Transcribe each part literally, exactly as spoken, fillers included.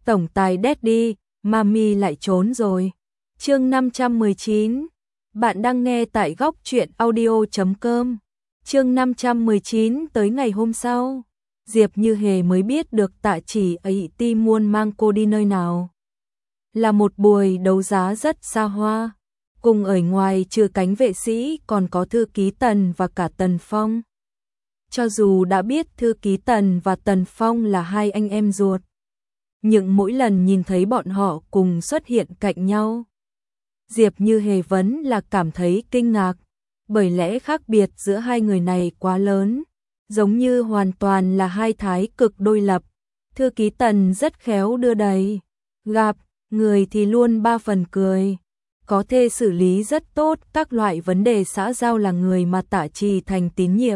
tổng tài Daddy, Mami lại trốn rồi. Chương năm trăm mười chín. Bạn đang nghe tại góc truyện audio chấm com. Chương năm trăm mười chín. Tới ngày hôm sau, Diệp Như Hề mới biết được Tạ Chỉ ấy ti muốn mang cô đi nơi nào. Là một buổi đấu giá rất xa hoa. Cùng ở ngoài trừ cánh vệ sĩ còn có thư ký Tần và cả Tần Phong. Cho dù đã biết thư ký Tần và Tần Phong là hai anh em ruột, nhưng mỗi lần nhìn thấy bọn họ cùng xuất hiện cạnh nhau, Diệp Như Hề vẫn là cảm thấy kinh ngạc, bởi lẽ khác biệt giữa hai người này quá lớn, giống như hoàn toàn là hai thái cực đối lập. Thư ký Tần rất khéo đưa đẩy, gặp người thì luôn ba phần cười, có thể xử lý rất tốt các loại vấn đề xã giao, là người mà Tạ Trì Thành tín nhiệm.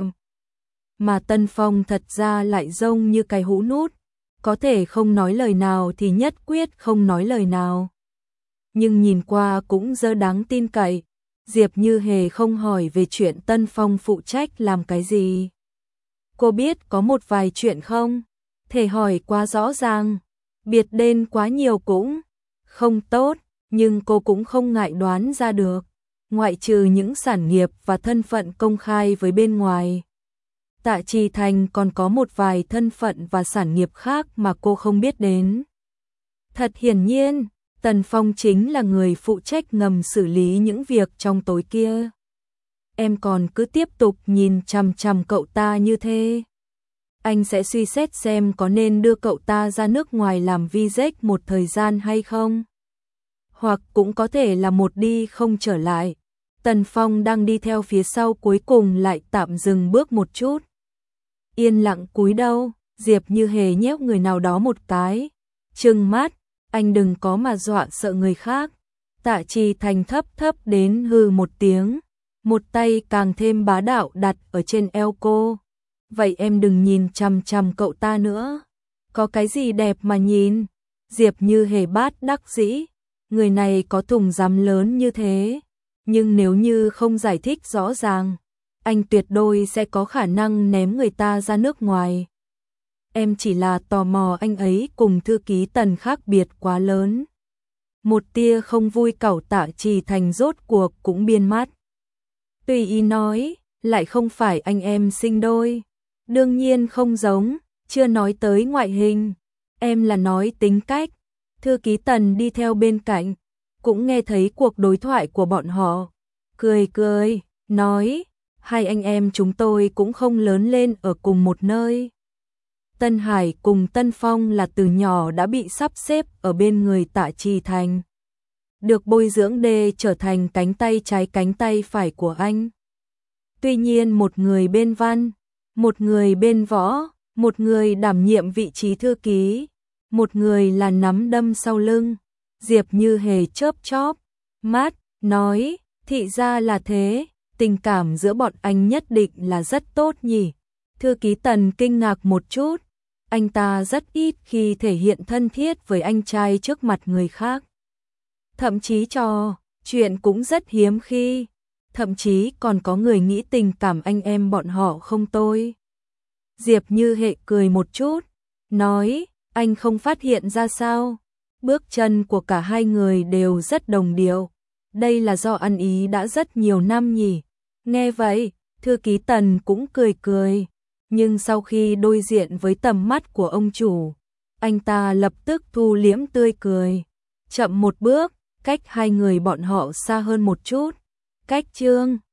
Mà Tân Phong thật ra lại rông như cái hũ nút, có thể không nói lời nào thì nhất quyết không nói lời nào. Nhưng nhìn qua cũng dơ đáng tin cậy. Diệp Như Hề không hỏi về chuyện Tân Phong phụ trách làm cái gì. Cô biết có một vài chuyện không thể hỏi quá rõ ràng, biệt đen quá nhiều cũng không tốt, nhưng cô cũng không ngại đoán ra được. Ngoại trừ những sản nghiệp và thân phận công khai với bên ngoài, Tạ Trì Thành còn có một vài thân phận và sản nghiệp khác mà cô không biết đến. Thật hiển nhiên, Tần Phong chính là người phụ trách ngầm xử lý những việc trong tối kia. Em còn cứ tiếp tục nhìn chằm chằm cậu ta như thế, anh sẽ suy xét xem có nên đưa cậu ta ra nước ngoài làm visa một thời gian hay không. Hoặc cũng có thể là một đi không trở lại. Tần Phong đang đi theo phía sau cuối cùng lại tạm dừng bước một chút. Yên lặng cúi đầu, Diệp Như Hề nhéo người nào đó một cái, trừng mắt, anh đừng có mà dọa sợ người khác. Tạ Trì Thành thấp thấp đến hừ một tiếng, một tay càng thêm bá đạo đặt ở trên eo cô. Vậy em đừng nhìn chằm chằm cậu ta nữa. Có cái gì đẹp mà nhìn? Diệp Như Hề bát đắc dĩ, người này có thùng rắm lớn như thế, nhưng nếu như không giải thích rõ ràng, anh tuyệt đối sẽ có khả năng ném người ta ra nước ngoài. Em chỉ là tò mò anh ấy cùng thư ký Tần khác biệt quá lớn. Một tia không vui cẩu Tạ Trì Thành rốt cuộc cũng biên mắt. Tùy ý nói, lại không phải anh em sinh đôi. Đương nhiên không giống, chưa nói tới ngoại hình, em là nói tính cách. Thư ký Tần đi theo bên cạnh, cũng nghe thấy cuộc đối thoại của bọn họ. Cười cười, nói, hai anh em chúng tôi cũng không lớn lên ở cùng một nơi. Tân Hải cùng Tân Phong là từ nhỏ đã bị sắp xếp ở bên người Tạ Trì Thành, được bồi dưỡng để trở thành cánh tay trái cánh tay phải của anh. Tuy nhiên một người bên văn, một người bên võ, một người đảm nhiệm vị trí thư ký, một người là nắm đâm sau lưng. Diệp Như Hề chớp chóp mắt, nói, thì ra là thế, tình cảm giữa bọn anh nhất định là rất tốt nhỉ. Thư ký Tần kinh ngạc một chút, anh ta rất ít khi thể hiện thân thiết với anh trai trước mặt người khác. Thậm chí trò chuyện cũng rất hiếm khi, thậm chí còn có người nghĩ tình cảm anh em bọn họ không tồi. Diệp Như Hề cười một chút, nói, anh không phát hiện ra sao? Bước chân của cả hai người đều rất đồng điệu. Đây là do ăn ý đã rất nhiều năm nhỉ? Nghe vậy, thư ký Tần cũng cười cười. Nhưng sau khi đối diện với tầm mắt của ông chủ, anh ta lập tức thu liễm tươi cười. Chậm một bước, cách hai người bọn họ xa hơn một chút. Cách chương